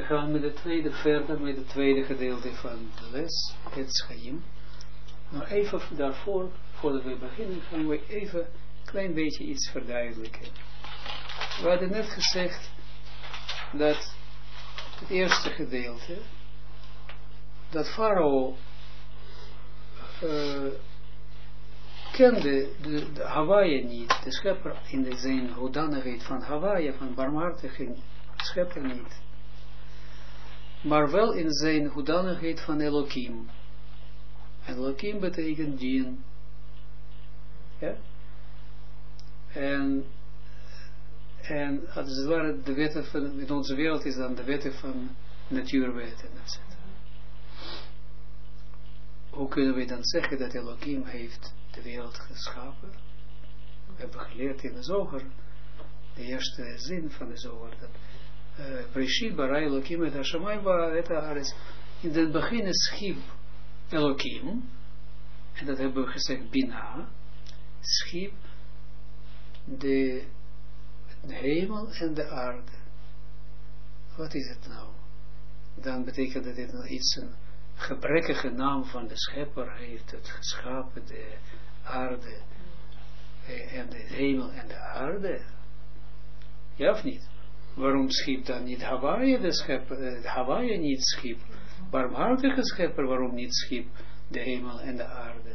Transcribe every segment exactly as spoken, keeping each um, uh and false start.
gaan met het tweede verder, met het tweede gedeelte van de les, het Chaim. Maar even daarvoor, voordat we beginnen, gaan we even een klein beetje iets verduidelijken. We hadden net gezegd dat het eerste gedeelte, dat Farao uh, kende de, de Hawaii niet, de schepper in de zijn hoedanigheid van Hawaii, van barmhartige schepper niet. Maar wel in zijn hoedanigheid van Elohim. Elohim betekent djinn. Ja? En, en als het ware de wetten van, in onze wereld is dan de wetten van natuurwetten, et cetera. Hoe kunnen we dan zeggen dat Elohim heeft de wereld geschapen? We hebben geleerd in de Zoger, de eerste zin van de Zoger, dat Breshit bara Elohim et hashamayim va'et haaretz. In het begin schiep Elohim, en dat hebben we gezegd, Bina, schiep de, de hemel en de aarde. Wat is het nou? Dan betekent dat dit nou iets, een gebrekkige naam van de schepper heeft het geschapen, de aarde, en de hemel en de aarde. Ja of niet? Waarom schiep dan niet Hawaii de schepper, uh, Hawaii niet schiep? Barmhartige schepper, waarom niet schiep de hemel en de aarde?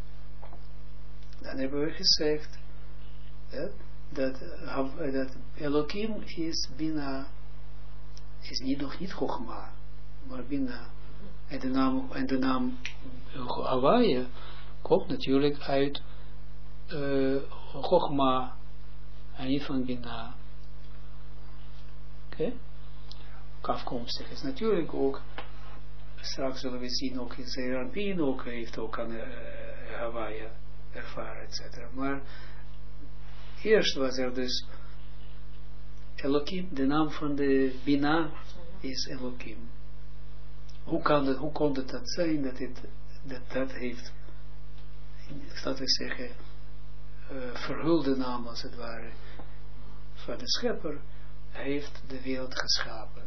Dan hebben we gezegd ja, dat, uh, dat Elohim is Bina, is niet, nog niet Chogma, maar Bina. En de naam, en de naam Hawaii komt natuurlijk uit uh, Chogma en niet van Bina. Oké? Okay? Afkomstig is natuurlijk ook, straks zullen we zien, ook in Zeranpien ook heeft ook aan uh, Hawaii ervaren, et cetera. Maar eerst was er dus Elohim, de naam van de Bina is Elohim. Hoe kan het, hoe kon het dat zijn dat het, dat, dat heeft, laten we zeggen, uh, verhulde naam als het ware, van de schepper, heeft de wereld geschapen.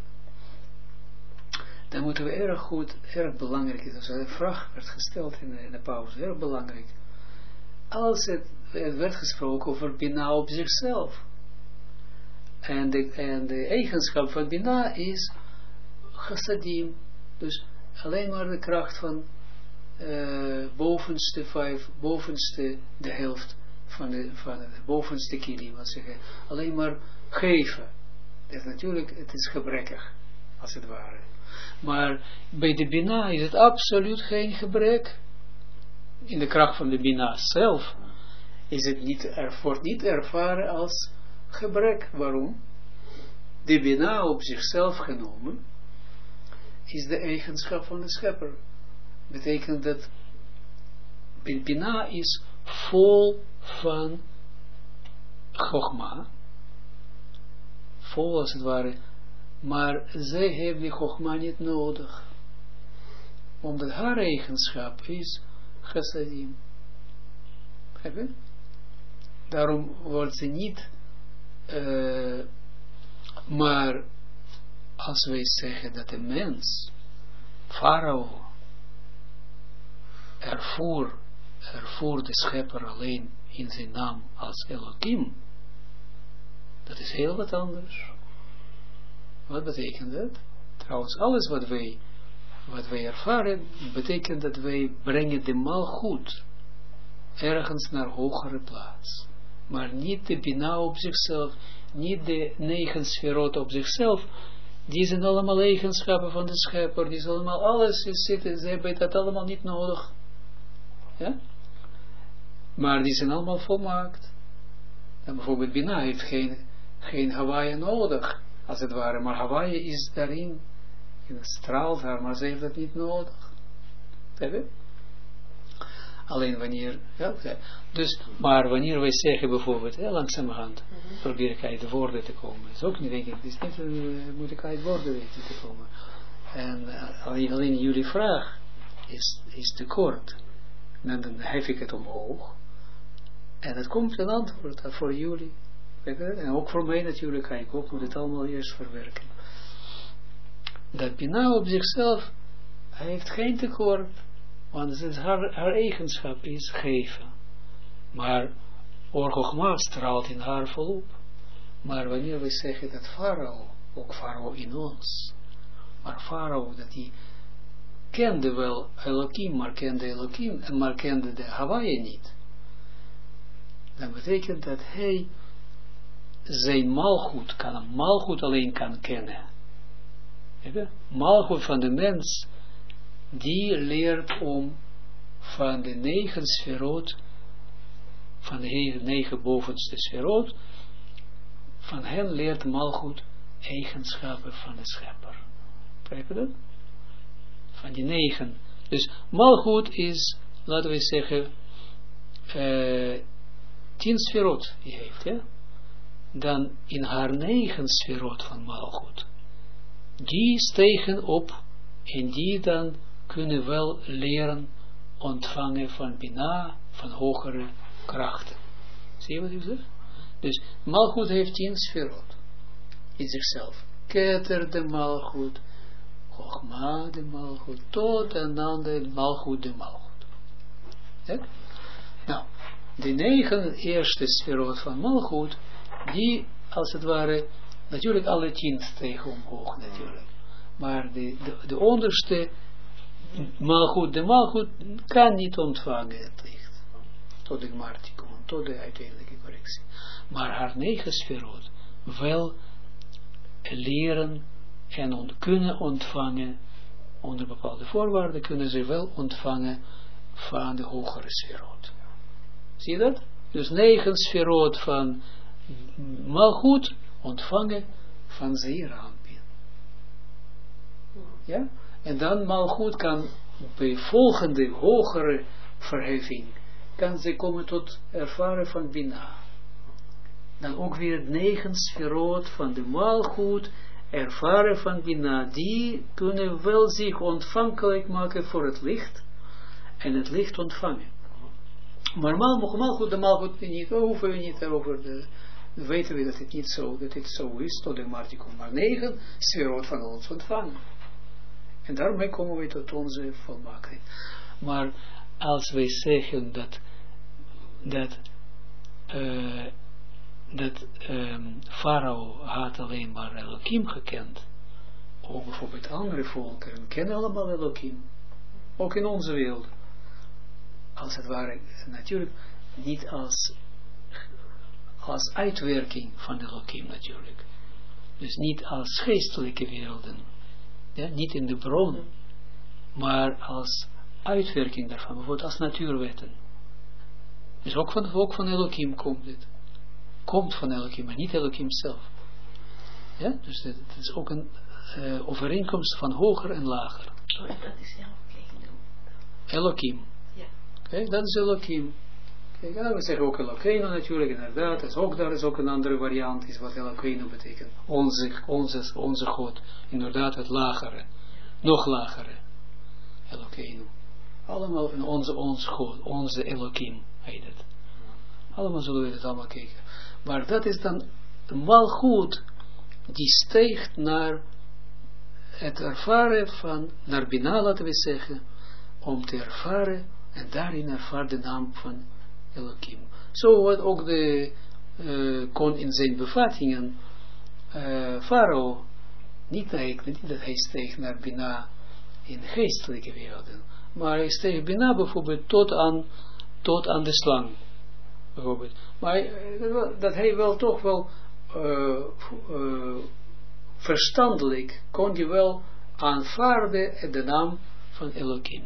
Dan moeten we erg goed, erg belangrijk is, als een vraag werd gesteld in de, in de pauze, erg belangrijk. Als het, het werd gesproken over Bina op zichzelf. En de, en de eigenschap van Bina is chassadim. Dus alleen maar de kracht van uh, bovenste vijf, bovenste de helft van de, van de bovenste kilim, wat zeggen. Alleen maar geven. Dat is natuurlijk, het is gebrekkig, als het ware. Maar bij de Bina is het absoluut geen gebrek. In de kracht van de Bina zelf is het niet, er wordt niet ervaren als gebrek. Waarom? De Bina op zichzelf genomen is de eigenschap van de schepper. Betekent dat Bina is vol van Chogma. Vol als het ware. Maar zij heeft die Chogma niet nodig. Omdat haar eigenschap is chassadim. Heb je? Daarom wordt ze niet uh, maar als wij zeggen dat een mens, Farao, ervoer, ervoer de schepper alleen in zijn naam als Elohim, dat is heel wat anders. Wat betekent dat? Trouwens, alles wat wij, wat wij ervaren, betekent dat wij brengen de malgoed ergens naar hogere plaats. Maar niet de Bina op zichzelf, niet de negen sferot op zichzelf. Die zijn allemaal eigenschappen van de schepper. Die zijn allemaal, alles is zitten. Ze hebben dat allemaal niet nodig. Ja? Maar die zijn allemaal volmaakt. En bijvoorbeeld Bina heeft geen, geen Hawaii nodig. Als het ware. Maar Hawaii is daarin. En het straalt haar. Maar ze heeft dat niet nodig. Heb je? Alleen wanneer, ja, dus, maar wanneer wij zeggen bijvoorbeeld, ja, langzamerhand, mm-hmm. probeer ik uit de woorden te komen. Dat is ook niet, denk ik, het is niet, uh, moet ik uit woorden weten te komen. En uh, alleen, alleen jullie vraag is, is te kort. En dan hef ik het omhoog. En het komt een antwoord voor jullie. En ook voor mij natuurlijk, ik ook moet het allemaal eerst verwerken. dat Bina op zichzelf heeft geen tekort, want het haar, haar eigenschap is geven. Maar Or Chochma straalt in haar volop. Maar wanneer we zeggen dat Farao, ook Farao in ons, maar Farao, dat hij kende wel Elohim, maar kende Elohim, en maar kende de Hawaii niet, dan betekent dat hij zijn malgoed, kan een malgoed alleen kan kennen. Malgoed van de mens, die leert om van de negen sferot, van de negen bovenste sferot, van hen leert malgoed eigenschappen van de schepper. Begrijp je dat? Van die negen. Dus malgoed is, laten we zeggen, uh, tien sferot die heeft, ja? Dan in haar negen sferot van malgoed, die stegen op en die dan kunnen wel leren ontvangen van Bina, van hogere krachten. Zie je wat ik zeg? Dus malgoed heeft tien sferot in zichzelf. Keter de malgoed, Chochma de malgoed, tot en dan de malgoed de malgoed. Ja? Nou, de negen eerste sferot van malgoed, die als het ware, natuurlijk alle tien stegen omhoog natuurlijk. Maar de, de, de onderste malgoed, de malgoed kan niet ontvangen het licht. Tot de gmartikon, tot de uiteindelijke correctie. Maar haar negen sferot wel leren en on, kunnen ontvangen, onder bepaalde voorwaarden kunnen ze wel ontvangen van de hogere sferot. Zie je dat? Dus negen sferot van malgoed ontvangen van Zeerampin. Ja? En dan malgoed kan bij volgende hogere verheffing kan ze komen tot ervaren van Bina. Dan ook weer het negen sferot van de malgoed ervaren van Bina. Die kunnen wel zich ontvankelijk maken voor het licht en het licht ontvangen. Maar malgoed, de malgoed niet, hoeven we niet daarover de weten we dat het niet zo, dat het zo is, tot de Martikon, maar negen sferot van ons ontvangen. En daarmee komen we tot onze volmaaktheid. Maar als wij zeggen dat dat uh, dat um, Farao had alleen maar Elohim gekend, ook bijvoorbeeld andere volkeren kennen allemaal Elohim, ook in onze wereld, als het ware, natuurlijk niet als als uitwerking van de Elohim natuurlijk. Dus niet als geestelijke werelden. Ja, niet in de bron. Maar als uitwerking daarvan. Bijvoorbeeld als natuurwetten. Dus ook van, ook van Elohim komt dit. Komt van Elohim, maar niet Elohim zelf. Ja, dus het is ook een uh, overeenkomst van hoger en lager. Oh, en dat is Elohim. Elohim. Ja. Okay, dat is Elohim. Kijk, ja, we zeggen ook Elokeinu natuurlijk, inderdaad, is ook, daar is ook een andere variant, is wat Elokeinu betekent. Onze, onze, onze God, inderdaad het lagere, nog lagere, Elokeinu. Allemaal in onze, ons God, onze Elohim, heet het. Allemaal zullen we het allemaal kijken. Maar dat is dan malgoed, die steegt naar het ervaren van, naar Bina laten we zeggen, om te ervaren, en daarin ervaart de naam van Elohim. Zo wat ook de uh, kon in zijn bevattingen uh, Farao niet eigenlijk, niet dat hij steeg naar Bina in geestelijke werelden, maar hij steeg Bina bijvoorbeeld tot aan, tot aan de slang bijvoorbeeld. Maar uh, dat hij wel toch wel uh, uh, verstandelijk kon hij wel aanvaarden de naam van Elohim.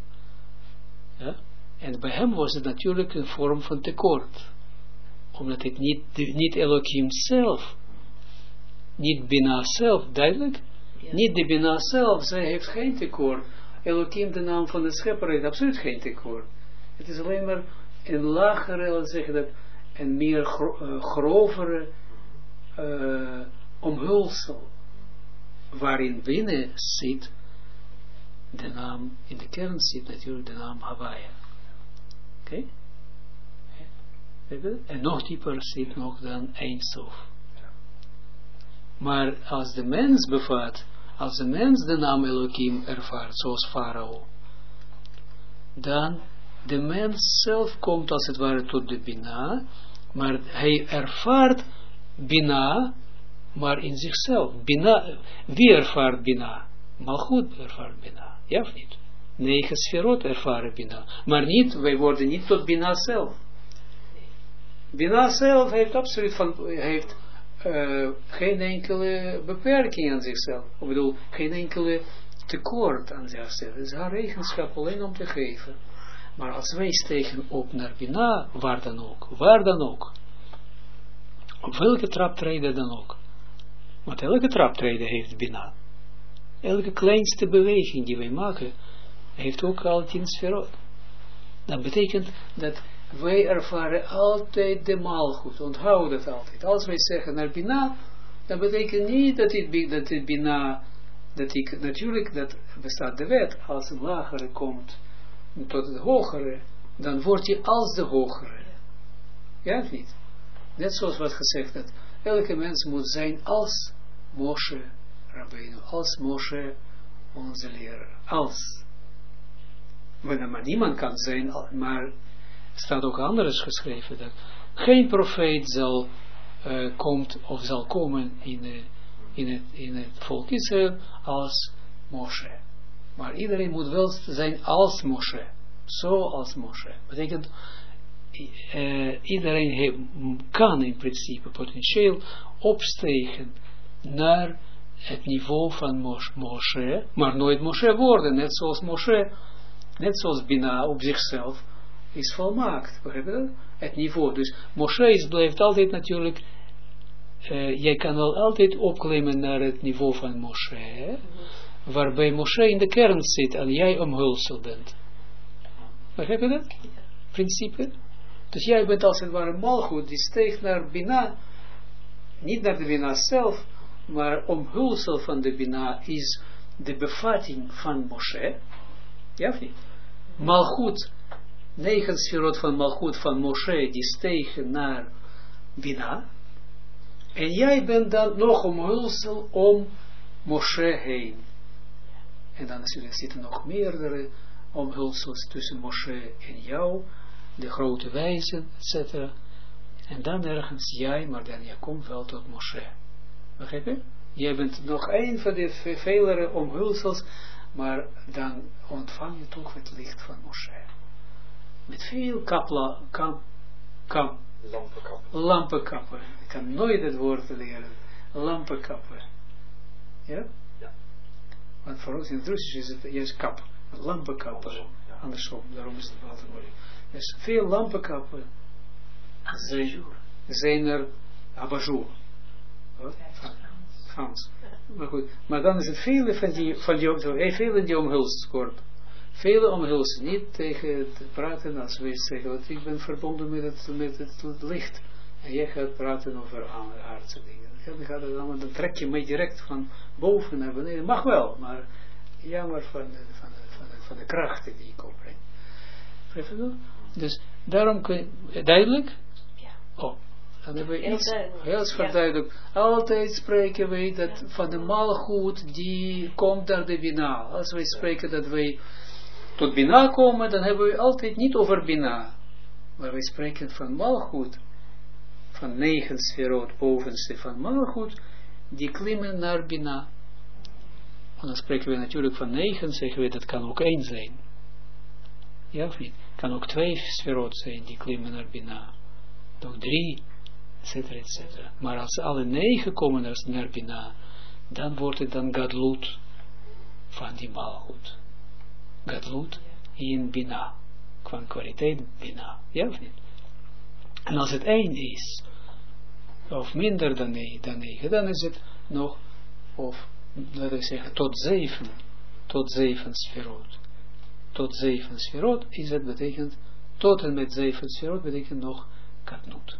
Ja? En bij hem was het natuurlijk een vorm van tekort. Omdat het niet, niet Elohim zelf, niet Bina zelf, duidelijk, ja. Niet de Bina zelf, zij heeft geen tekort. Elohim, de naam van de schepper, heeft absoluut geen tekort. Het is alleen maar een lagere, laten we zeggen dat, een meer gro uh, grovere uh, omhulsel, waarin binnen zit de naam, in de kern zit natuurlijk de naam Hawaii. Oké? Okay? En nog dieper zit nog dan Eindsof. Maar als de mens bevat als een mens de naam Elohim ervaart, zoals Farao, dan de mens zelf komt als het ware tot de Bina, maar hij ervaart Bina, maar in zichzelf. Bina, wie ervaart Bina? Malchut ervaart Bina, ja of niet? Negen sferot ervaren Bina, maar niet, wij worden niet tot Bina zelf. Bina zelf heeft absoluut van, heeft uh, geen enkele beperking aan zichzelf. Ik bedoel, geen enkele tekort aan zichzelf. Het is haar eigenschap alleen om te geven. Maar als wij stegen op naar Bina, waar dan ook, waar dan ook, op welke traptreden dan ook, want elke traptreden heeft Bina. Elke kleinste beweging die wij maken, heeft ook al tien sferot. Dat betekent dat wij ervaren altijd de maalgoed. Onthoud dat altijd. Als wij zeggen naar Bina, dat betekent niet dat het, dat het Bina, dat ik, natuurlijk, dat bestaat de wet, als een lagere komt tot het hogere, dan wordt hij als de hogere. Ja of niet? Net zoals wat gezegd, dat elke mens moet zijn als Moshe Rabbeinu, als Moshe onze leraar, als. Maar niemand kan zijn, maar staat ook anders geschreven, dat geen profeet zal, uh, komt, of zal komen in, uh, in, het, in het volk Israël als Moshe. Maar iedereen moet wel zijn als Moshe. Zoals Moshe. Betekent, uh, iedereen heeft, kan in principe potentieel opstegen naar het niveau van Moshe, maar nooit Moshe worden, net zoals Moshe, net zoals Bina op zichzelf is volmaakt. Begrijp je dat? Het niveau. Dus Moshe is, blijft altijd natuurlijk, uh, jij kan wel altijd opklimmen naar het niveau van Moshe, hè? Waarbij Moshe in de kern zit en jij omhulsel bent. Begrijp je dat? Principe. Dus jij bent als het ware malgoed, die steekt naar Bina, niet naar de Bina zelf, maar omhulsel van de Bina is de bevatting van Moshe. Ja of niet? Malgoed, negen sferot van Malgoed van Moshe, die stegen naar Bina. En jij bent dan nog omhulsel om Moshe heen. En dan zitten nog meerdere omhulsels tussen Moshe en jou, de grote wijzen, et cetera. En dan ergens jij, maar dan jij komt wel tot Moshe. Begrijp je? Jij bent nog een van de vele omhulsels, maar dan ontvang je toch het licht van Moshe. Met veel kapla, kam, kam, lampenkappen. lampenkappen. Ik kan nooit het woord leren. Lampenkappen. Ja? Ja. Want voor ons in het Russisch is het juist kap. Lampenkappen. Andersom, ja. Andersom, daarom is het altijd moeilijk. Dus veel lampenkappen zijn, zijn er abajour. Wat? Frans. Maar goed, maar dan is het vele van die, van die, vele die omhulst wordt. Vele omhulst, niet tegen te praten als wij zeggen, want ik ben verbonden met het, met het licht. En jij gaat praten over aardse dingen. Dan, gaat het allemaal, dan trek je mij direct van boven naar beneden. Mag wel, maar jammer van de, van de, van de, van de krachten die ik opbreng. Dus daarom kun je, duidelijk? Ja. Oh. Dan hebben we Heel iets duidelijk. heel verduidelijk. Ja. Altijd spreken wij dat ja. van de maalgoed die komt naar de Bina. Als wij spreken dat wij tot Bina komen, dan hebben we altijd niet over Bina. Maar wij spreken van maalgoed. Van negen sferot bovenste van maalgoed, die klimmen naar Bina. En dan spreken we natuurlijk van negen, zeggen we dat kan ook één zijn. Ja of niet? Kan ook twee sferot zijn die klimmen naar Bina. Nog drie. Etcetera, etcetera. Maar als alle negen komen naar Bina, dan wordt het dan Gadlut van die maalgoed. Gadlut in Bina. Van kwaliteit Bina. Ja of niet? En als het één is, of minder dan negen, dan is het nog, of laten we zeggen, tot zeven, tot zeven sferot. Tot zeven sferot is het betekent, tot en met zeven sferot betekent nog Katnut.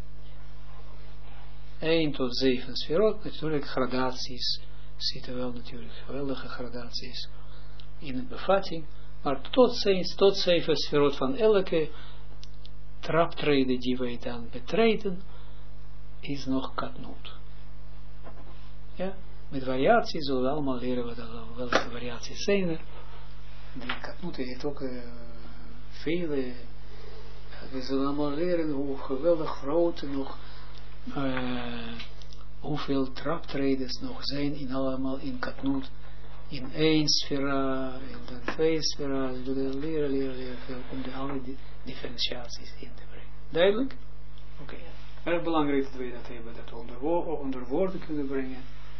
één tot zeven sferot, natuurlijk gradaties, zitten wel natuurlijk geweldige gradaties in de bevatting, maar tot, tot zeven sferot van elke traptreden die wij dan betreden, is nog Katnut. Ja, met variaties, zullen we allemaal leren wat, welke variaties zijn er. Die Katnoet heeft ook uh, vele, we zullen allemaal leren hoe geweldig groot nog, uh, hoeveel traptredens nog zijn in allemaal in Katnoet. In één sfera, in de twee sfera, we zullen leren, leren, leren veel om de alle differentiaties in te brengen. Duidelijk? Oké. Okay. Erg belangrijk dat we dat hebben, dat onder, wo onder woorden kunnen brengen.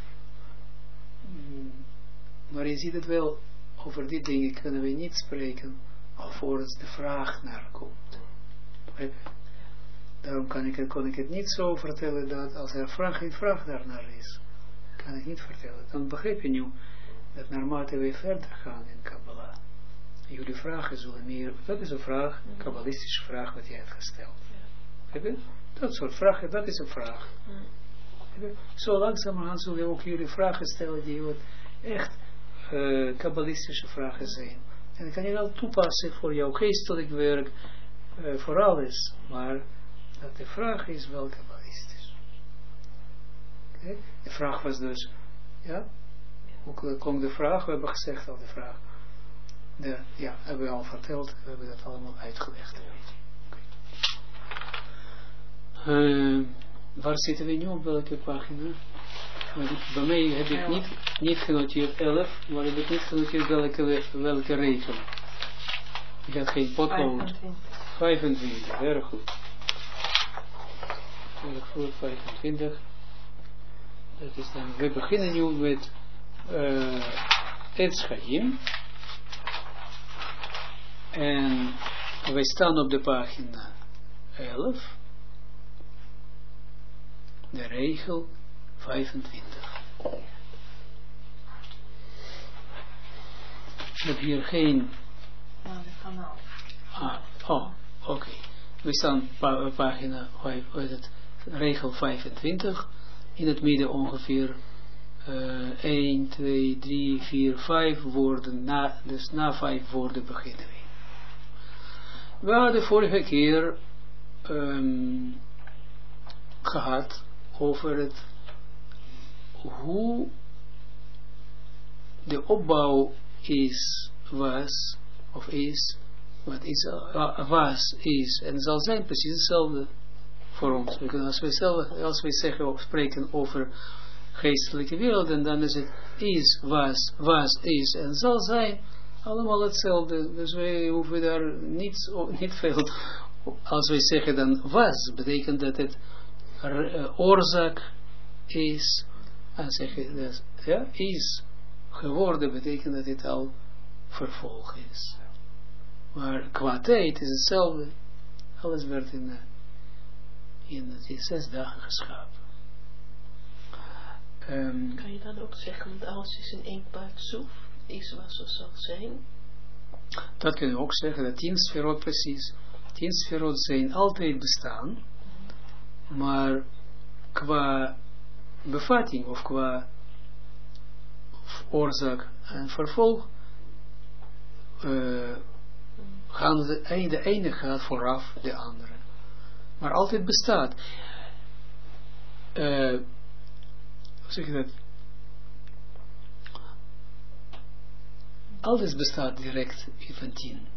Mm. Maar je ziet het wel, over die dingen kunnen we niet spreken, alvorens de vraag naar komt. Daarom kan ik, kon ik het niet zo vertellen, dat als er vraag, geen vraag daarnaar is, kan ik niet vertellen. Dan begrijp je nu, dat naarmate we verder gaan in Kabbalah, jullie vragen zullen meer, dat is een vraag, een kabbalistische vraag wat jij hebt gesteld. Ja. Dat soort vragen, dat is een vraag. Ja. Zo langzamerhand zullen we ook jullie vragen stellen die wat echt uh, kabbalistische vragen zijn. En dat kan je wel toepassen voor jouw geestelijk werk, uh, voor alles, maar dat de vraag is wel kabbalistisch. Okay. De vraag was dus, ja, hoe klonk de vraag? We hebben gezegd al de vraag. De, ja, hebben we al verteld, we hebben dat allemaal uitgelegd. Okay. Uh, waar zitten we nu, op welke pagina? Bij mij heb ik niet, niet genoteerd elf, maar heb ik niet genoteerd welke, welke regel. Ik had geen potlood. vijfentwintig, erg goed. Erg goed, vijfentwintig. Dat is dan, we beginnen nu met uh, Etz Chaim. En wij staan op de pagina elf. De regel vijfentwintig. Ik heb hier geen... Nou, dat kan al. Ah, oh, oké. Okay. We staan pa pagina, het, regel vijfentwintig. In het midden ongeveer uh, één, twee, drie, vier, vijf woorden. Na, dus na vijf woorden beginnen we. We hadden vorige keer um, gehad over het hoe de opbouw is, was, of is, wat is, uh, was, is, en zal zijn precies hetzelfde voor ons. Als wij, zelf, als wij zeggen of spreken over geestelijke werelden, dan is het is, was, was, is, en zal zijn, allemaal hetzelfde. Dus wij hoeven daar niets, niet veel, als wij zeggen dan was, betekent dat het uh, oorzaak is, en zeggen dat ja, is geworden, betekent dat het al vervolg is. Maar qua tijd is hetzelfde. Alles werd in, uh, in die zes dagen geschapen. Um, kan je dan ook zeggen, want alles is in één paard soef, is was of zal zijn? Dat kun je ook zeggen, dat tien sferot precies, tien sferot zijn altijd bestaan, mm-hmm. maar qua bevatting of qua oorzaak en vervolg uh, gaan de ene, de ene gaat vooraf de andere, maar altijd bestaat. Uh, hoe zeg je dat? Alles bestaat direct van tien,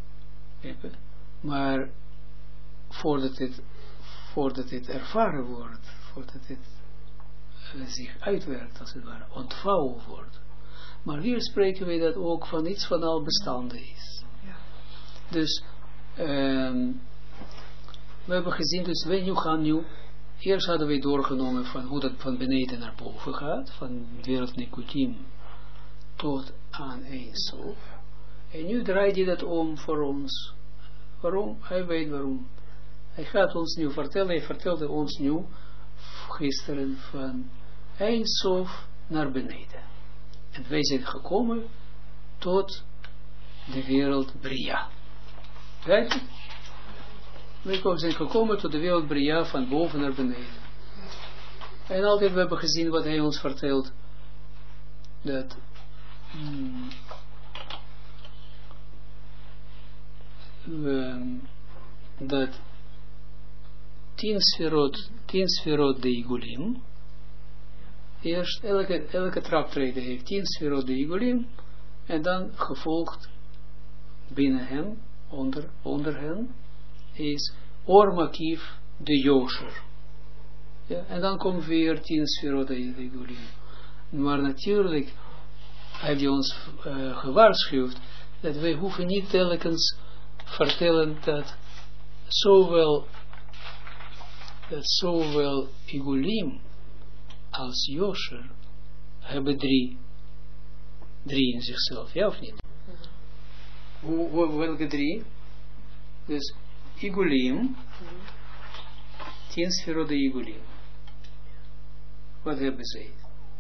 maar voordat het, voordat het ervaren wordt, voordat het uh, zich uitwerkt, als het ware, ontvouwen wordt. Maar hier spreken we dat ook van iets van al bestaande is. Ja. Dus, um, we hebben gezien, dus wij nu gaan nu, eerst hadden we doorgenomen van hoe dat van beneden naar boven gaat, van wereld Nikutim tot aan Ein Sof. En nu draait hij dat om voor ons. Waarom? Hij weet waarom. Hij gaat ons nu vertellen, hij vertelde ons nu gisteren van Ein Sof naar beneden. En wij zijn gekomen tot de wereld Bria. Weet je? Wij zijn gekomen tot de wereld Bria van boven naar beneden. En altijd we hebben gezien wat hij ons vertelt. Dat hmm, um, dat tien sferot, tien sferot de Igulim, Eerst, elke, elke traptrede heeft tien sferot de Igulim, en dan gevolgd binnen hen, onder, onder hen, is Or Makief de Yosher. Ja, en dan komt weer tien sferot de Igulim. Maar natuurlijk heeft hij ons uh, gewaarschuwd dat wij hoeven niet telkens vertellen dat zowel dat zowel Igulim als Yosher hebben drie drie in zichzelf, ja of niet? Hoe, hoe, welke drie? Dus Igulim, tien sferot de Igulim. Wat hebben zij?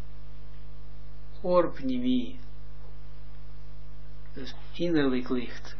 Or Pnimi, dus innerlijk licht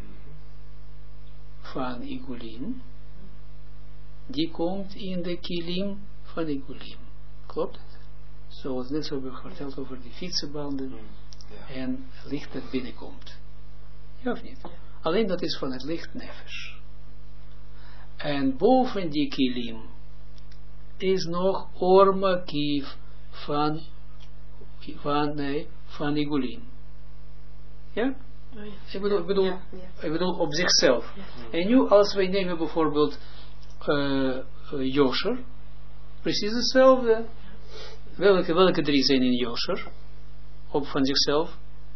van Igulim, die komt in de kilim van Igulim. Klopt het? Zoals net zo hebben we verteld over die fietsenbanden mm, ja. En licht dat binnenkomt. Ja of niet? Ja. Alleen dat is van het licht nefesh. En boven die kilim is nog ormakief van van, nee, van Igulim. Ja? Oh ja. Ik bedoel, ik bedoel, ja, ja. Ik bedoel op zichzelf. Ja. En nu als wij nemen bijvoorbeeld uh, uh, Yosher, precies hetzelfde. Welke, welke drie zijn in Yosher? Op van zichzelf?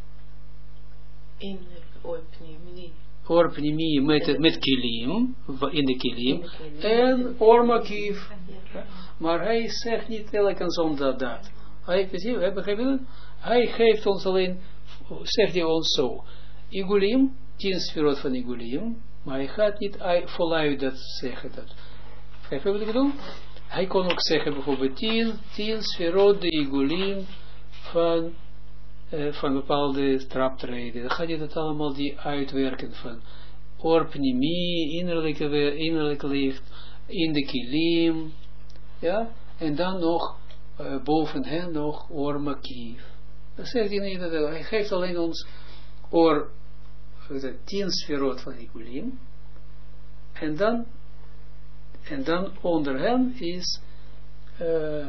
In Orpnimi. Orpnimi met, met Kilim, in de Kilim. En Ormakief. Ja. Maar hij zegt niet telkens om dat dat. Hij, hij geeft ons alleen, zegt hij ons zo, Igulim, tien sferot van Igulim, maar hij gaat niet voluit dat zeggen. Dat. Begrijp je wat ik bedoel? Hij kon ook zeggen bijvoorbeeld tien, tien sferot de Igulim van, uh, van bepaalde traptreden. Dan gaat hij dat allemaal die uitwerken van Orpnimi, innerlijke, innerlijk licht, in de Kilim, ja, en dan nog Uh, boven hen nog Or Makief. Dat zegt hij niet, dat hij geeft alleen ons Or, de tien sferot van Igulim, en dan en dan onder hen is uh,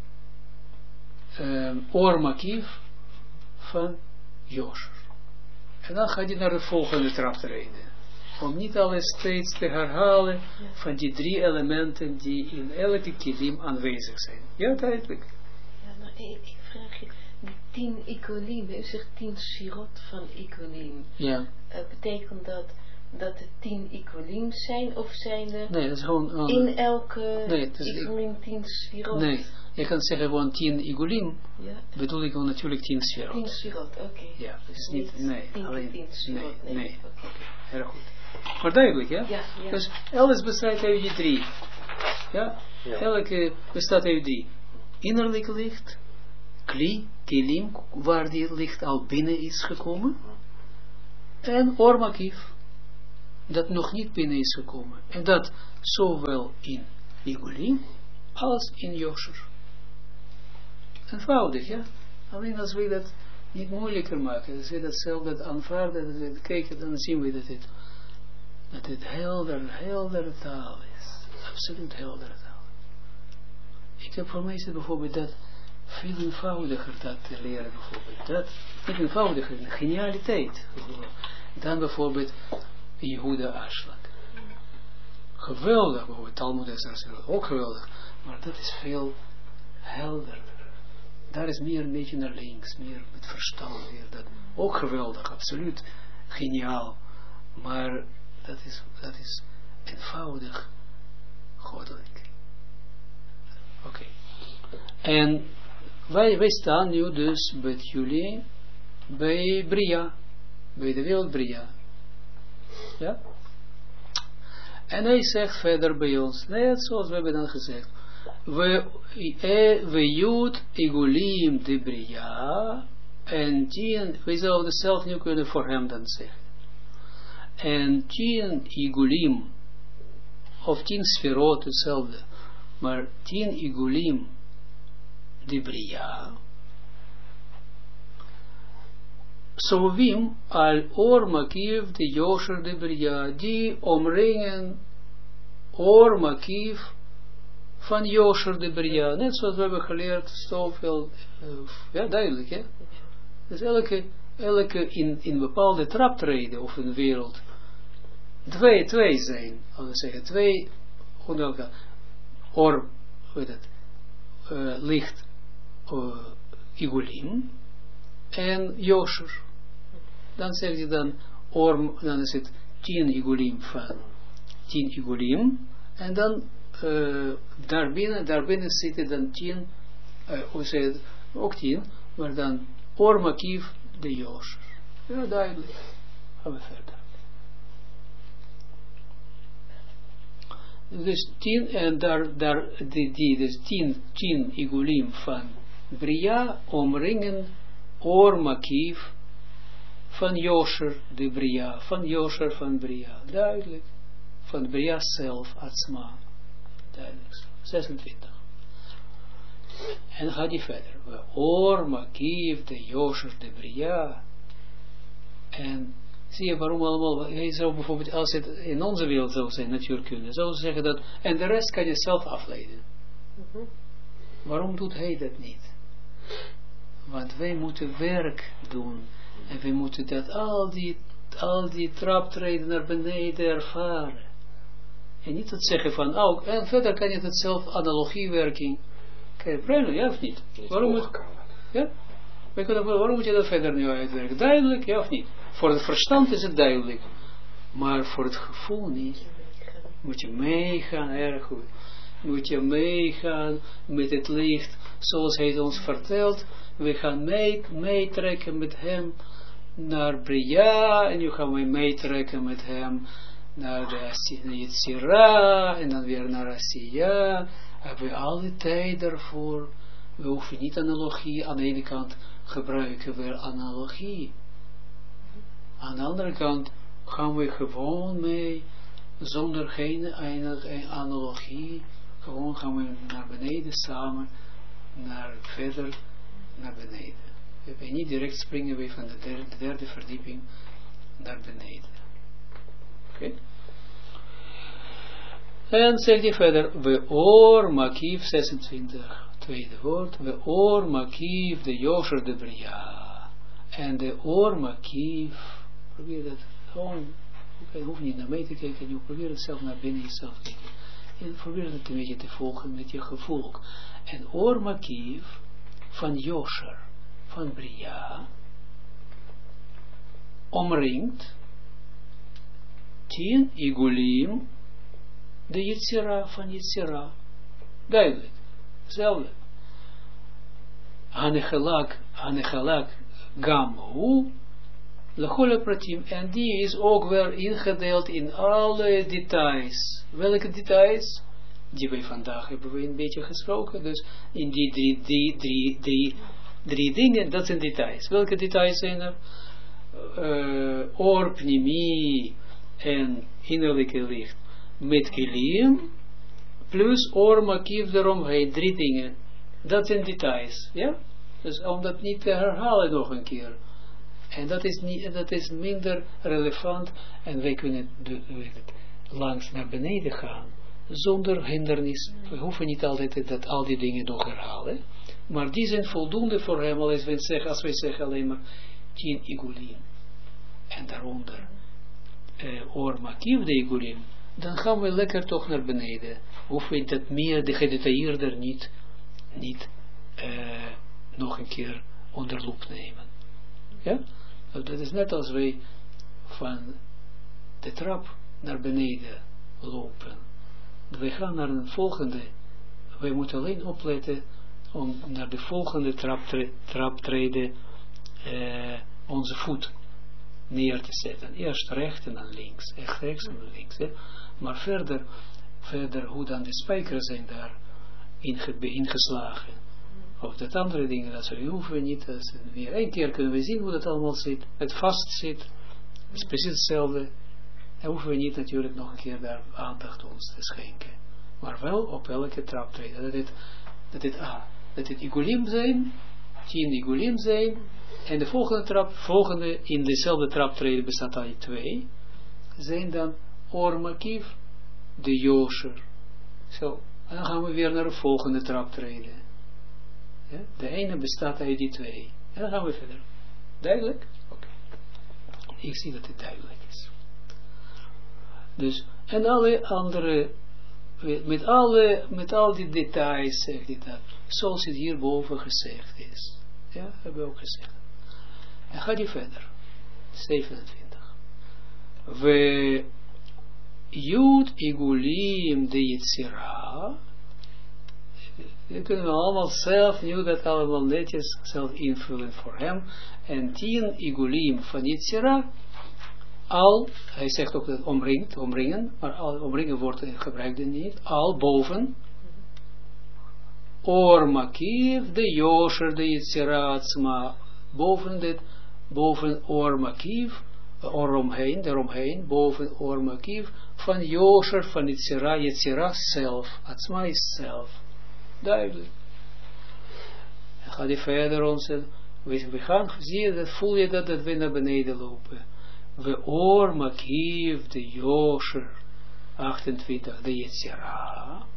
uh, Or Makief van Yosher. En dan gaat hij naar de volgende traptreden. Om niet alles steeds te herhalen van die drie elementen die in elke kilim aanwezig zijn. Ja, duidelijk. Ja, maar ik, ik vraag je, die tien ikolim, u zegt tien sirot van ikolim. Ja. Uh, betekent dat dat het tien ikolim zijn, of zijn er nee, dat is gewoon, uh, in elke nee, ikolim tien sirot? Nee, je kan zeggen gewoon tien ikolim, ja. Bedoel ik wel natuurlijk tien sirot. Tien sirot, oké. Okay. Ja, dus niet, nee, tien, alleen, tien sirot, nee, nee, nee. Okay. Okay. Heel goed. Maar duidelijk, ja? Ja, ja. Dus alles bestaat uit die drie. Ja? Ja. Elke bestaat uit drie. Innerlijk licht, kli, kilim, waar die licht al binnen is gekomen. En ormakief, dat nog niet binnen is gekomen. En dat zowel in Igulim als in Yosher. Eenvoudig, ja? Alleen als we dat niet moeilijker maken, als we dat zelf dat aanvaarden, dat we kijken, dan zien we dat het dat het helder, heldere taal is. Absoluut heldere taal. Ik heb voor mij bijvoorbeeld dat veel eenvoudiger dat te leren bijvoorbeeld. Dat, niet eenvoudiger, genialiteit. Dan bijvoorbeeld Yehuda Ashlag. Geweldig, bijvoorbeeld Talmud is ook geweldig. Maar dat is veel helderder. Daar is meer een beetje naar links, meer met verstand. Meer dat. Ook geweldig, absoluut geniaal. Maar dat is, dat is eenvoudig goddelijk. Oké. Okay. En wij, wij staan nu dus bij jullie bij Bria. Bij de wereld Bria. Ja? En hij zegt verder bij ons, net zoals we hebben dan gezegd, we, e, we jud igulim de Bria, en tien, wij zouden zelf nu kunnen voor hem dan zeggen. En tien igulim, of tien sferot, hetzelfde, maar tien igulim de Bria, Sovim al Or Makiv de Yosher de Bria, die omringen Or Makiv van Yosher de Bria. Net zoals we hebben geleerd, zoveel, uh, ja, duidelijk, hè. Dus elke, elke in, in bepaalde traptreden of in de wereld, twee, twee zijn, als we zeggen, twee, or, weet het, uh, licht, uh, Igulim, en Yosher. Dan zeg je dan, or, dan is het tien Igulim van, tien Igulim, en dan, uh, daarbinnen, daarbinnen zitten dan tien, uh, hoe zeg je het, ook tien, maar dan, or Makiv de Yosher. Ja, duidelijk. Gaan we verder. Dus tien, en daar, daar, die, die, dus tien, tien Igulim van Bria omringen or Makiv van Yosher de Bria, van Yosher van Bria, duidelijk, van Bria zelf, Atzma, duidelijk, zesentwintig. En dan gaat hij verder, we or Makiv de Yosher de Bria, en zie je waarom allemaal, hij zou bijvoorbeeld, als het in onze wereld zou zijn, natuurkunde, zou ze zeggen dat, en de rest kan je zelf afleiden. Mm-hmm. Waarom doet hij dat niet? Want wij moeten werk doen, en wij moeten dat, al die, al die traptreden naar beneden ervaren. En niet het zeggen van, oh, en verder kan je dat zelf, analogiewerking, kijk, ja of niet? Waarom moet, ja? Waarom moet je dat verder nu uitwerken? Duidelijk, ja of niet? Voor het verstand is het duidelijk. Maar voor het gevoel niet. Moet je meegaan, erg goed. Moet je meegaan met het licht. Zoals hij ons vertelt. We gaan mee, meetrekken met hem naar Bria. En nu gaan we meetrekken met hem naar de Yetzira. En dan weer naar Asiya. Hebben we alle tijd daarvoor. We hoeven niet analogie. Aan de ene kant gebruiken we analogie. Aan de andere kant gaan we gewoon mee, zonder geen enige analogie, gewoon gaan we naar beneden samen, naar verder naar beneden. We hebben niet direct springen we van de derde, de derde verdieping naar beneden. Oké? Okay? En zegt hij verder, we or Makiv zesentwintig, tweede woord, we or Makiv de Yosher de Bria. En de or Makiv, probeer dat gewoon, je hoeft niet naar mij te kijken, je probeert het zelf naar binnen jezelf te kijken. En probeer het een beetje te volgen met je gevoel. En or Makiv van Yosher, van Bria, omringt tien Igulim, de Yetzira van Yetzira. Duidelijk. Hetzelfde. Hanechalak, Hanechalak, Gamhu, Lechole Pratim. En die is ook weer ingedeeld in alle details. Welke details? Die wij vandaag hebben we een beetje gesproken. Dus in die drie, drie, drie, drie, drie dingen, dat zijn details. Welke details zijn er? Uh, Or, Pnimi en innerlijke licht. Met kilim, plus or makiv eromheen, drie dingen. Dat zijn details, ja? Dus om dat niet te herhalen nog een keer. En dat is, niet, dat is minder relevant en wij kunnen de, het, langs naar beneden gaan, zonder hindernis. We hoeven niet altijd dat al die dingen nog herhalen, maar die zijn voldoende voor hem, als wij zeggen, als wij zeggen alleen maar tien igulim. En daaronder uh, or makiv de igulim. Dan gaan we lekker toch naar beneden. Hoeven we dat meer, de gedetailleerder niet, niet uh, nog een keer onder loep nemen. Ja? Dat is net als wij van de trap naar beneden lopen. We gaan naar een volgende, wij moeten alleen opletten om naar de volgende traptreden trap uh, onze voet neer te zetten. Eerst rechts en dan links. Echt rechts en dan links. Hè? Maar verder, verder hoe dan de spijkers zijn daar inge, ingeslagen. Of dat andere dingen, dat ze hoeven we niet. Dat is weer één keer kunnen we zien hoe dat allemaal zit. Het vast zit. Het is precies hetzelfde. En hoeven we niet natuurlijk nog een keer daar aandacht ons te schenken. Maar wel op elke traptreden. Dat dit, dat dit, ah, dat dit igulim zijn. Tien igulim zijn. En de volgende trap, volgende in dezelfde traptreden bestaat al twee. Zijn dan or makiv de Yosher. Zo, En dan gaan we weer naar de volgende traptreden. Ja? De ene bestaat uit die twee. En dan gaan we verder. Duidelijk? Oké. Okay. Ik zie dat het duidelijk is. Dus, en alle andere, met, alle, met al die details zegt hij dat, zoals het hierboven gezegd is. Ja, hebben we ook gezegd. En gaat hij verder. zevenentwintig. We Jud Igulim de Yetzira. Dat kunnen we allemaal zelf, nu dat allemaal netjes zelf invullen voor hem. En tien Igulim van Yetzira. Al, hij zegt ook dat omringt, omringen, maar al omringen wordt gebruikt er niet. Al boven. Or Makiv de Yosher de Yetzira Atzma. Boven dit, boven Or Makiv. Oromheen, daaromheen, boven Or Makiv, van Yosher, van Yetzira, Yetzira zelf, Atzma is zelf, duidelijk. En ga die verder ons, we, we gaan, zie je dat, voel je dat, dat we naar beneden lopen. We Or Makiv, de Yosher, achtentwintig, de Yetzira.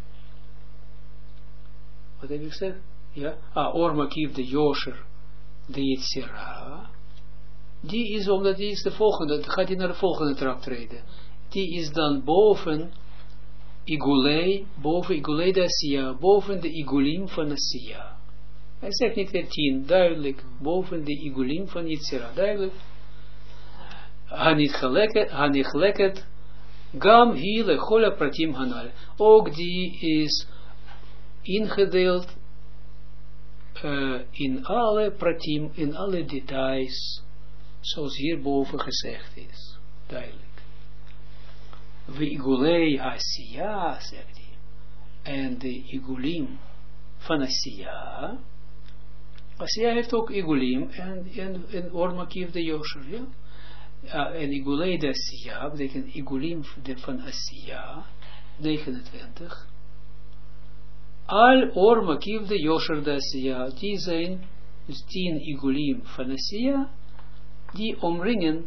Wat heb ik gezegd? Ja, ah, Or Makiv, de Yosher, de Yetzira. Die is, omdat die is de volgende, gaat hij naar de volgende trap treden. Die is dan boven Igulei, boven Igulei de Asiya, boven de Igulim van Asiya. Hij zegt niet weer tien, duidelijk, boven de Igulim van Yetzira, duidelijk. Hanich leket, gam hile chola pratim hanal. Ook die is ingedeeld uh, in alle pratim, in alle details, zoals hierboven gezegd is. Duidelijk. We igulei Asiya, zegt hij. En de igulim van Asiya. Asiya heeft ook igulim en, en, en Ormakiv de Yosher, ja. Uh, en igulei de Asiya, betekent igulim van Asiya, negenentwintig. Al Ormakiv de Yosher de Asiya, die zijn, dus tien igulim van Asiya, die omringen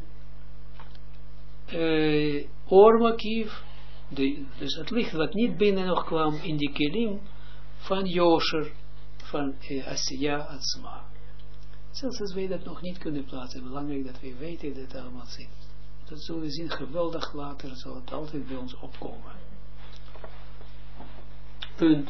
uh, Ormakiv, dus het licht wat niet binnen nog kwam in die kelim van Yosher, van uh, Asiya Atzma. Zelfs als wij dat nog niet kunnen plaatsen, belangrijk dat wij weten dat het allemaal zit. Dat zullen we zien, geweldig later zal het altijd bij ons opkomen. Punt.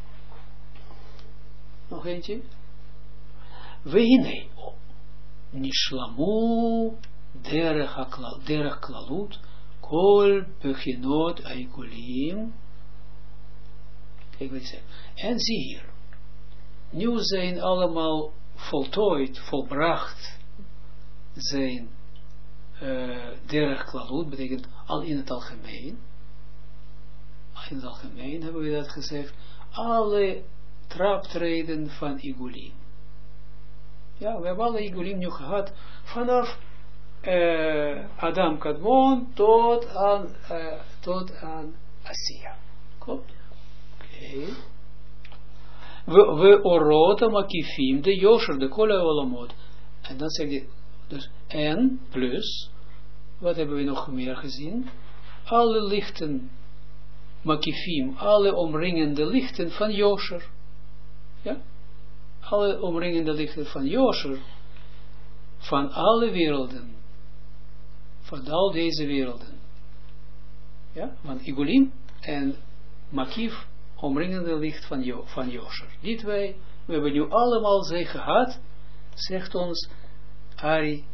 Nog eentje. Wehine. Nishlamu derech klalut kol bechinot aikulim. Kijk wat ik zeg. En zie hier. Nu zijn allemaal voltooid, volbracht zijn uh, derech klalut, betekent al in het algemeen. In het algemeen hebben we dat gezegd. Alle traptreden van Igulim. Ja, we hebben alle Igulim nu gehad, vanaf uh, Adam Kadmon tot aan, uh, tot aan Asiya. Klopt? Oké. Okay. We, we orota makifim, de Yosher, de kola olamot. En dan zeg je, dus en plus, wat hebben we nog meer gezien? Alle lichten, makifim, alle omringende lichten van Yosher. Ja? Alle omringende lichten van Yosher, van alle werelden, van al deze werelden. Ja? Van Igulim en Makif, omringende licht van, jo, van Yosher. Die twee, we hebben nu allemaal ze gehad, zegt ons Ari,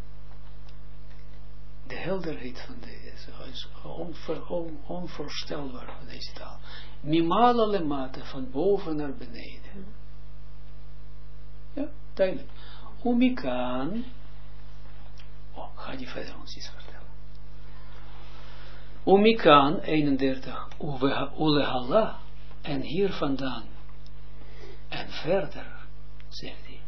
de helderheid van deze, is onver, on, onvoorstelbaar van deze taal. Mimala lemate, van boven naar beneden. Ja, duidelijk. Umikan, oh, ga je verder ons iets vertellen. Umikan, eenendertig, ulehala, en hier vandaan, en verder, zegt hij,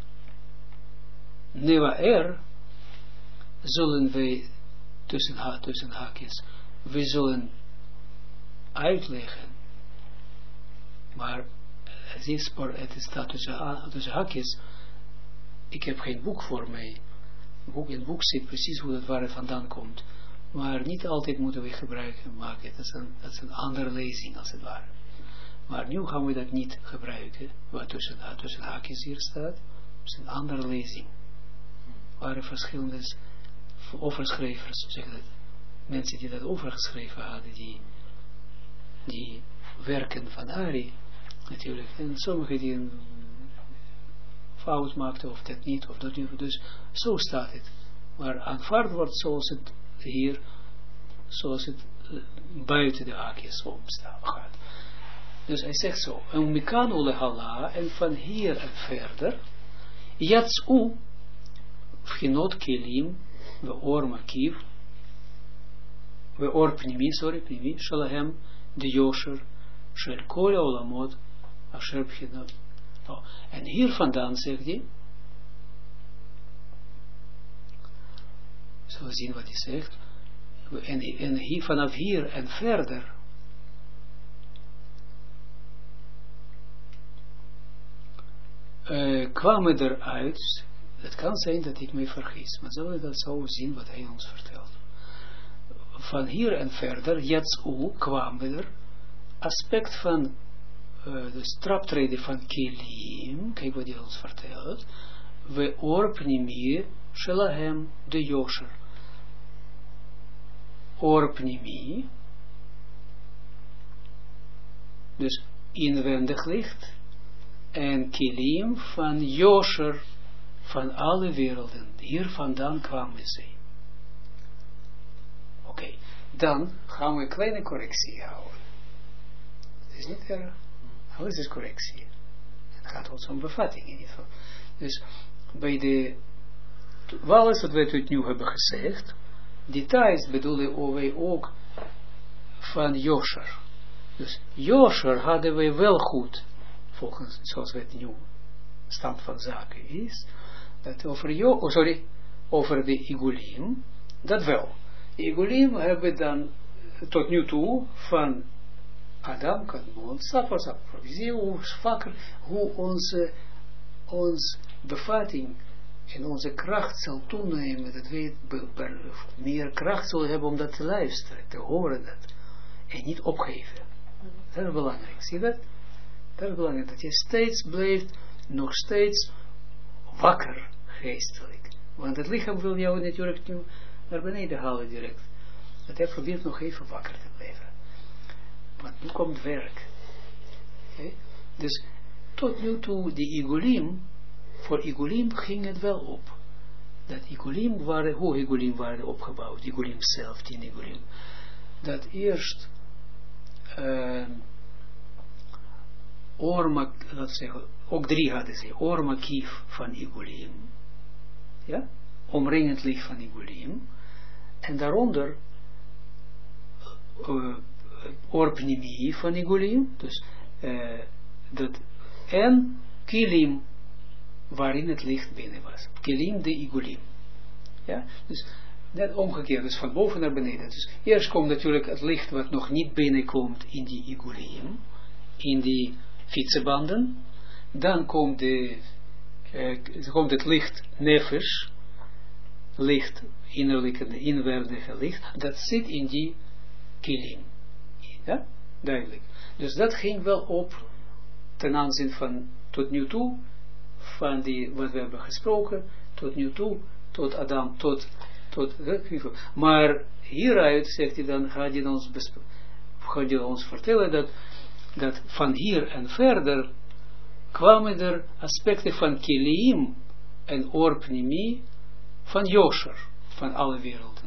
Newaer, zullen wij, tussen, ha, tussen haakjes, we zullen uitleggen, maar het is, het staat tussen, tussen haakjes, ik heb geen boek voor mij, boek, in het boek zit precies hoe dat waar het vandaan komt, maar niet altijd moeten we gebruiken maken, dat is een, dat is een andere lezing als het ware. Maar nu gaan we dat niet gebruiken, wat tussen, tussen haakjes hier staat. Het is een andere lezing. Er waren verschillende overschrijvers, zeg dat, mensen die dat overgeschreven hadden, die, die werken van Ari, natuurlijk. En sommigen die een fout maakten, of dat niet, of dat niet. Dus zo staat het. Maar aanvaard wordt zoals het hier, zoals het uh, buiten de haakjes omstaat. Dus hij zegt zo, en mikanu lehala, en van hier en verder, yatsu, vchinot kelim, we or makiv, we or pnimi, sorry, pnimi, shalahem, de yosher, shel kol olamot, asher vchinot. Oh, en hier vandaan zegt hij, zullen we zien wat hij zegt, en, en hier, vanaf hier en verder, Uh, kwamen eruit, het kan zijn dat ik mij vergis, maar zullen we dat zo zien wat hij ons vertelt. Van hier en verder, Yatsu, kwamen er aspect van uh, de straptreden van Kelim, kijk wat hij ons vertelt, we orpnimi, shelahem, de Yosher. Orpnimi, dus inwendig licht, en kilim van Yosher, van alle werelden. Hier vandaan kwamen zij. Oké, okay. Dan gaan we een kleine correctie houden. Het is niet erg. Alles is correctie. Het gaat ons om bevatting in ieder geval. Dus bij de, alles wat wij tot nu hebben gezegd, details bedoelen wij ook van Yosher. Dus Yosher hadden wij wel goed, volgens, zoals het nu stand van zaken is, dat over, jo, oh sorry, over de Igulim, dat wel. De Igulim hebben dan tot nu toe van Adam, Kadmon, stap voor stap. Zie hoe vaker, hoe onze, onze bevatting en onze kracht zal toenemen, dat wij meer kracht zullen hebben om dat te luisteren, te horen dat, en niet opgeven. Dat is belangrijk, zie je dat? Dat is belangrijk, dat je steeds blijft, nog steeds wakker geestelijk. Want het lichaam wil jou natuurlijk nu naar beneden halen direct. Dat hij probeert nog even wakker te blijven. Want nu komt werk. Okay? Dus tot nu toe, die Igulim, voor Igulim ging het wel op. Dat Igulim waren, hoe Igulim waren opgebouwd, Igulim zelf, tien Igulim. Dat eerst uh, Orma, dat zeggen, ook drie hadden ze, Orma Kief van Igulim, ja, omringend licht van Igulim, en daaronder uh, Orpnimi van Igulim, dus uh, dat, en Kilim, waarin het licht binnen was, Kilim de Igulim, ja, dus net omgekeerd, dus van boven naar beneden. Dus eerst komt natuurlijk het licht wat nog niet binnenkomt in die Igulim, in die fietsenbanden, dan komt, de, uh, komt het licht nefesh, licht, innerlijke, inwendige licht, dat zit in die kilim. Ja, duidelijk. Dus dat ging wel op ten aanzien van tot nu toe, van die, wat we hebben gesproken, tot nu toe, tot Adam, tot, tot, maar hieruit, zegt hij dan, gaat hij ons, gaat hij ons vertellen dat dat van hier en verder kwamen er aspecten van Kilim en Orpnimi van Yosher, van alle werelden.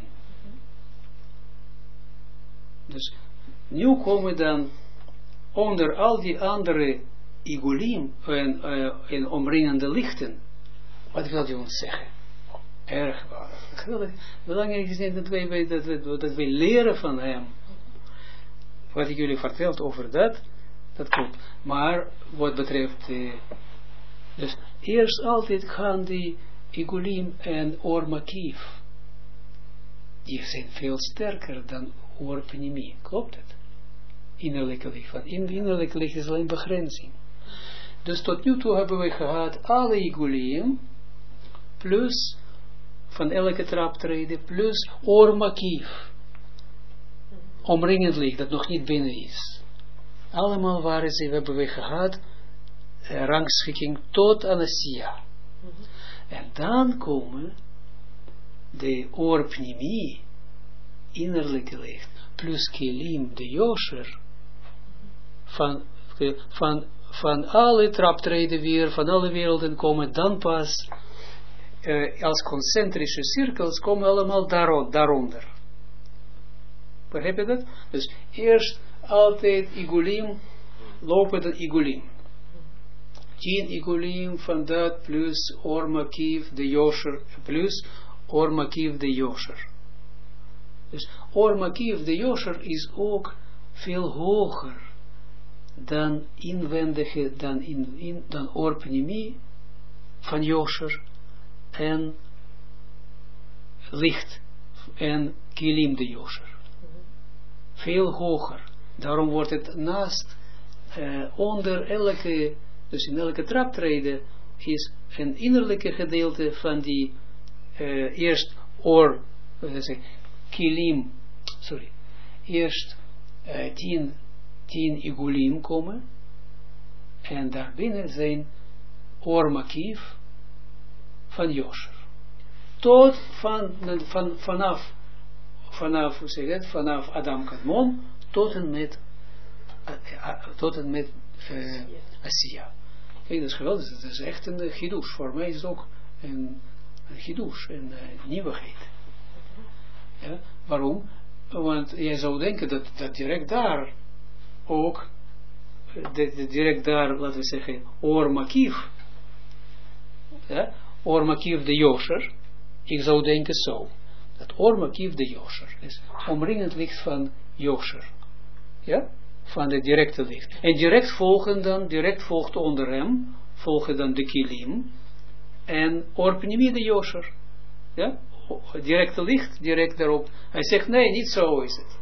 Dus nu komen dan onder al die andere Igulim en, uh, en omringende lichten, wat wil je ons zeggen? Erg waar. Belangrijk is niet dat wij, dat, wij, dat wij leren van hem. Wat ik jullie verteld over dat, dat klopt. Maar wat betreft, uh, dus eerst altijd gaan die Igulim en Ormakief, die zijn veel sterker dan Orpnimi, klopt het? Innerlijke licht, van in, innerlijke licht is alleen begrenzing. Dus tot nu toe hebben we gehad alle Igulim, plus van elke traptreden, plus Ormakief, omringend licht, dat nog niet binnen is. allemaal waren ze, we hebben we gehad, uh, rangschikking tot aan Asiya. Mm-hmm. En dan komen de oorpnimi, innerlijke licht, plus kilim, de yosher, van, van, van alle traptreden weer, van alle werelden komen dan pas, uh, als concentrische cirkels, komen allemaal daar, daaronder. Begrijp je dat? Dus eerst altijd igulim, lopen de igulim. Tien igulim van dat, plus ormakiv, de yosher, plus ormakiv, de yosher. Dus ormakiv, de yosher is ook veel hoger dan inwendige, dan, in, in, dan orpnimi van yosher en licht en kilim de yosher. Veel hoger. Daarom wordt het naast, uh, onder elke, dus in elke traptreden is een innerlijke gedeelte van die uh, eerst or, uh, zeg, kilim, sorry, eerst uh, tien, tien igulim komen en daarbinnen zijn ormakiv van Yosher. Tot van, van, vanaf vanaf, hoe zeg het, vanaf Adam Kadmon tot en met uh, tot en met uh, Asiya. Kijk, dat is geweldig, dat is echt een chidush. Voor mij is het ook een, een chidush, een uh, nieuwigheid. Ja? Waarom? Want jij zou denken dat, dat direct daar ook, dat, dat direct daar, laten we zeggen, Or Makiv, ja? Or Makiv de Yosher, ik zou denken zo. Dat ormakiv de Yosher is omringend licht van Yosher, ja, van de directe licht. En direct volgen dan, direct volgt onder hem, volgen dan de kilim en orpnimi de Yosher, ja, directe licht, direct daarop. Hij zegt nee, niet zo is het.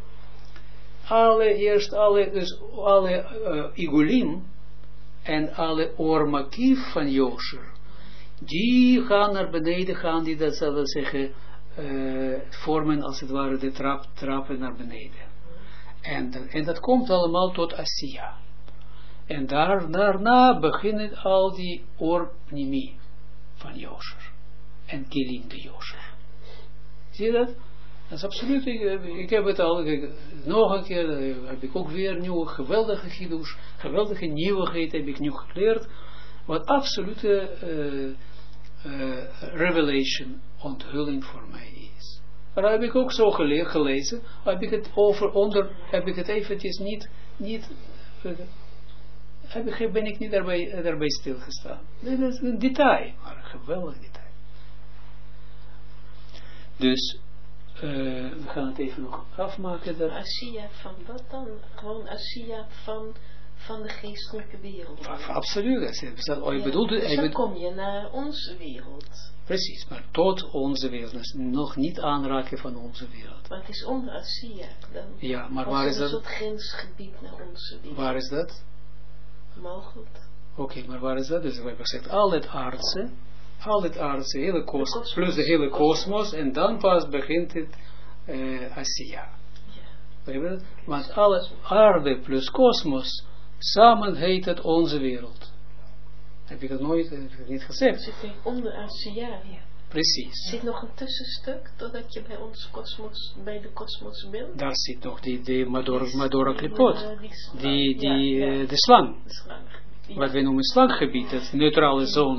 Alle eerst, alle, dus alle uh, igulim en alle ormakiv van Yosher, die gaan naar beneden, gaan die dat zullen zeggen, Uh, vormen als het ware de trap, trappen naar beneden. En, en dat komt allemaal tot Asiya. En daar, daarna beginnen al die orpnimi van Yosher. En kilim de Yosher. Zie je dat? Dat is absoluut, ik, ik heb het al, ik, nog een keer, heb ik ook weer nieuwe, geweldige chidush, geweldige nieuwigheid heb ik nu geleerd, wat absolute uh, Uh, revelation, onthulling voor mij is. Maar heb ik ook zo gele gelezen, heb ik het over, onder, heb ik het eventjes niet, niet, uh, heb ik, ben ik niet daarbij, daarbij stilgestaan. Nee, dat is een detail, maar een geweldig detail. Dus, uh, we gaan het even nog afmaken. Dat Asiya van wat dan? Gewoon Asiya van... van de geestelijke wereld. Absoluut. Dat, ja, bedoelt, dus dan bedoelt, kom je naar onze wereld. Precies, maar tot onze wereld. Dus nog niet aanraken van onze wereld. Maar het is onder Asiya dan. Ja, maar waar is dat? Een soort grensgebied naar onze wereld. Waar is dat? Mogelijk. Oké, okay, maar waar is dat? Dus we hebben gezegd, al het aardse, al het aardse, hele kosmos, plus de hele kosmos, en dan pas begint het uh, Asiya. Ja. Want alle aarde plus kosmos, samen heet het onze wereld. Heb ik dat nooit heb ik niet gezegd? Zit er onder Asiya, ja. Precies. Zit nog een tussenstuk, totdat je bij ons kosmos, bij de kosmos bent? Daar zit nog die, die Madora, Madora Klipot. Die, die, ja, ja. De slang. De slang. Ja. Wat wij noemen slanggebied, dat is neutrale zone.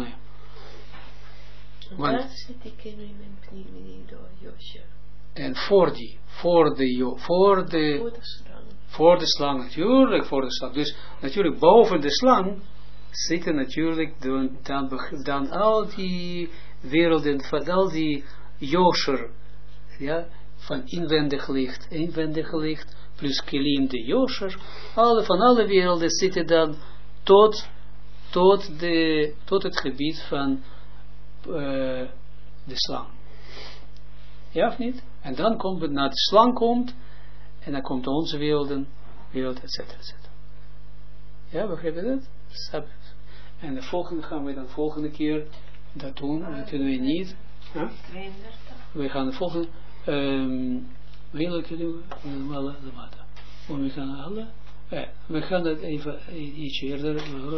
En daar zit die Kerim en Pnimi door Yosher. En voor die, voor de, voor de, voor de slang. Voor de slang, natuurlijk, voor de slang. Dus natuurlijk boven de slang zitten natuurlijk dan, dan, dan al die werelden, van al die Yosher, ja, van inwendig licht, inwendig licht, plus Kelim de Yosher, alle, van alle werelden zitten dan tot, tot, de, tot het gebied van uh, de slang. Ja of niet? En dan komt het, naar de slang komt, en dan komt onze werelden, wereld, et cetera, et cetera. Ja, begrijp je dat? Snap. En de volgende gaan we dan volgende keer dat doen, dat kunnen we niet. Huh? We gaan de volgende, um, welke doen we? We gaan alle. Eh, we gaan het even iets eerder.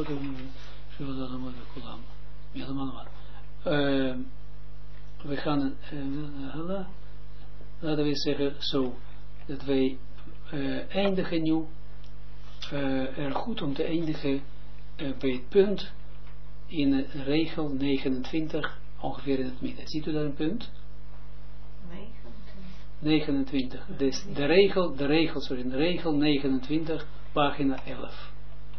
Uh, we gaan, uh, laten we zeggen zo, dat wij uh, eindigen nu, uh, er goed om te eindigen uh, bij het punt in uh, regel negenentwintig, ongeveer in het midden. Ziet u daar een punt? negenentwintig. Dus de regel, de regel, sorry, de regel negenentwintig, pagina elf.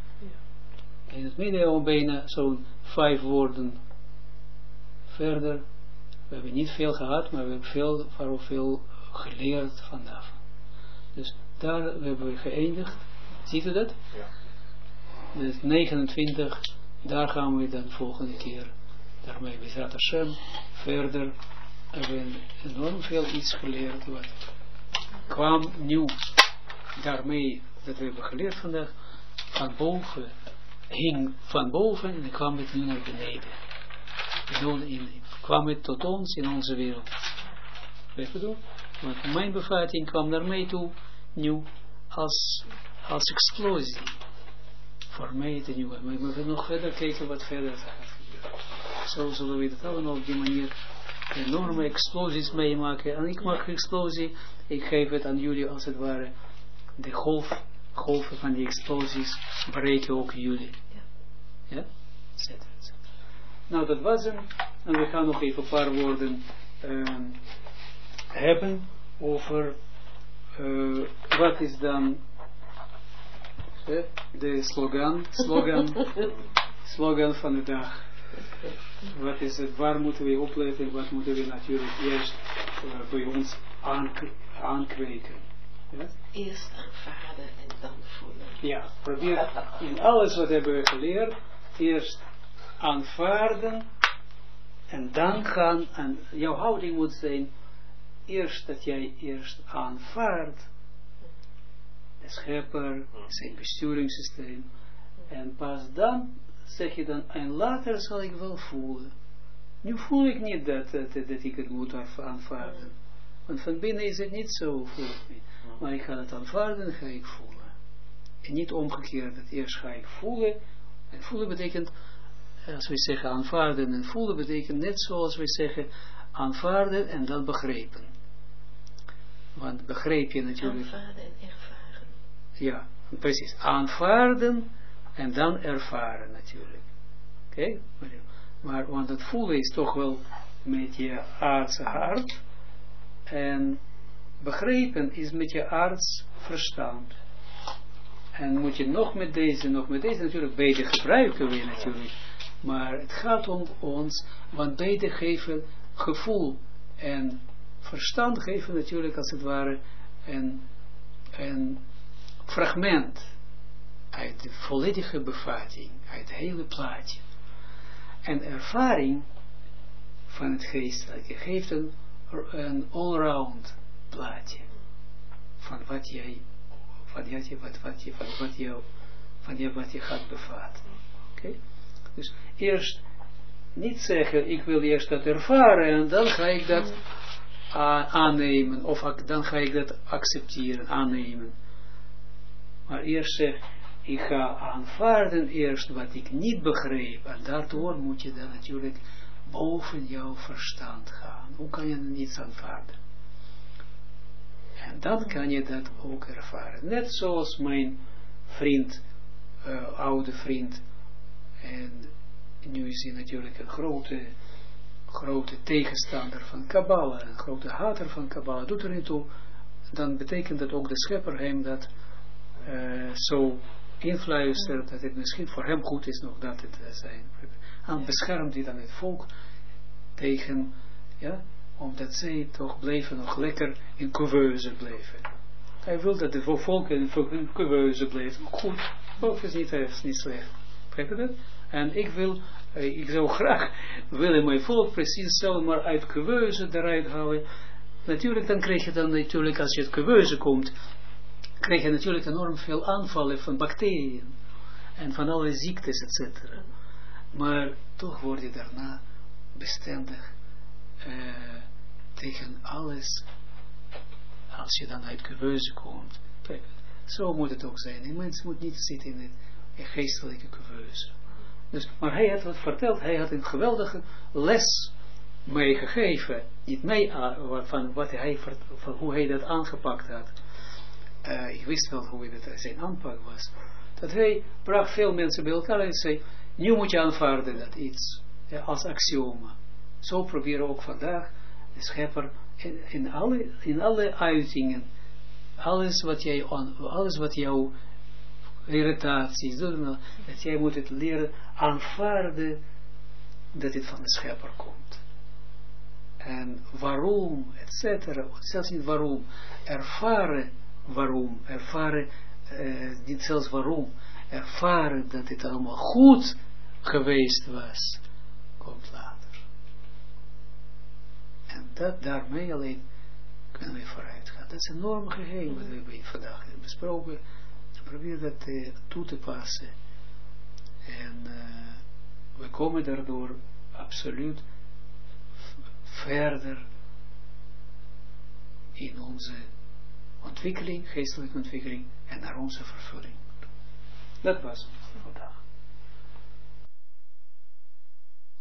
Ja. In het midden bijna zo'n vijf woorden verder. We hebben niet veel gehad, maar we hebben veel, veel geleerd vandaag. Dus daar hebben we geëindigd. Ziet u dat? Ja. Dus negenentwintig, daar gaan we dan volgende keer, daarmee Bezrat Hashem, verder. We hebben enorm veel iets geleerd. Wat kwam nieuw daarmee, dat we hebben geleerd vandaag, van boven, hing van boven en kwam het nu naar beneden. In, in, kwam het tot ons in onze wereld. Weet je dat? Want mijn bevatting kwam daarmee toe, nieuw, als, als explosie. Voor mij het nieuw. Maar we moeten nog verder kijken wat verder gaat. Zo zullen we dat allemaal op die manier enorme explosies meemaken. En ik maak explosie, ik geef het aan jullie als het ware. De golf, golven van die explosies breken ook jullie. Ja? Ja? Zet het. Nou, dat was hem. En we gaan nog even een paar woorden uh, hebben over uh, wat is dan uh, de slogan, slogan, slogan van de dag. Wat is het, waar moeten we opletten, wat moeten we natuurlijk eerst uh, bij ons aankweken. Ja? Eerst aanvaarden en dan voelen. Ja, probeer in alles wat hebben we geleerd, eerst aanvaarden en dan gaan, en jouw houding moet zijn, eerst dat jij eerst aanvaardt, de schepper, zijn besturingssysteem, en pas dan zeg je dan, en later zal ik wel voelen. Nu voel ik niet dat, dat, dat ik het moet aanvaarden. Want van binnen is het niet zo, voel ik niet. Maar ik ga het aanvaarden en ga ik voelen. En niet omgekeerd, dat eerst ga ik voelen. En voelen betekent, als we zeggen aanvaarden en voelen, betekent net zoals we zeggen aanvaarden en dan begrijpen. Want begrijp je natuurlijk. Aanvaarden en ervaren. Ja, precies. Aanvaarden en dan ervaren natuurlijk. Oké? Okay? Maar, maar want het voelen is toch wel met je aardse hart. En begrijpen is met je aards verstand. En moet je nog met deze, nog met deze natuurlijk, beide gebruiken we natuurlijk. Maar het gaat om ons, want beide geven gevoel en verstand geven natuurlijk als het ware een, een fragment uit de volledige bevatting, uit het hele plaatje. En ervaring van het geestelijke geeft een, een allround plaatje van wat jij, van wat je, wat, wat je, van wat je, van je, wat je gaat bevatten. Oké? Okay? Dus eerst niet zeggen, ik wil eerst dat ervaren en dan ga ik dat uh, aannemen, of dan ga ik dat accepteren, aannemen. Maar eerst zeg, ik ga aanvaarden eerst wat ik niet begreep, en daardoor moet je dan natuurlijk boven jouw verstand gaan. Hoe kan je niets aanvaarden? En dan kan je dat ook ervaren. Net zoals mijn vriend, uh, oude vriend, en nu is hij natuurlijk een grote, grote tegenstander van Kabbalah, een grote hater van Kabbalah, doet er niet toe, dan betekent dat ook de schepper hem dat uh, zo influistert, dat het misschien voor hem goed is nog dat het uh, zijn. En beschermt hij dan het volk tegen, ja, omdat zij toch bleven nog lekker in couveuse bleven. Hij wil dat de volk in couveuse bleven. Goed, volk is niet, is niet slecht. Begrijp je dat? En ik wil, ik zou graag willen mijn volk precies hetzelfde maar uit couveuse eruit halen. Natuurlijk, dan krijg je dan natuurlijk, als je uit couveuse komt, krijg je natuurlijk enorm veel aanvallen van bacteriën. En van alle ziektes, et cetera. Maar toch word je daarna bestendig uh, tegen alles, als je dan uit couveuse komt. Zo moet het ook zijn. Een mens moet niet zitten in een geestelijke keuze. Dus, maar hij had wat verteld, hij had een geweldige les meegegeven, niet mee van, wat hij, van hoe hij dat aangepakt had. Uh, ik wist wel hoe dat zijn aanpak was. Dat hij bracht veel mensen bij elkaar en zei, nu moet je aanvaarden dat iets, ja, als axioma. Zo proberen we ook vandaag de schepper in, in, alle, in alle uitingen, alles wat jij, alles wat jouw irritaties doet, dat jij moet het leren aanvaarden dat het van de schepper komt. En waarom, et cetera, zelfs niet waarom, ervaren waarom, ervaren, uh, niet zelfs waarom, ervaren dat het allemaal goed geweest was, komt later. En dat daarmee alleen kunnen we vooruit gaan. Dat is een enorm geheim wat we vandaag hebben besproken. Probeer dat uh, toe te passen. En uh, we komen daardoor absoluut verder in onze ontwikkeling, geestelijke ontwikkeling en naar onze vervulling. Dat was het.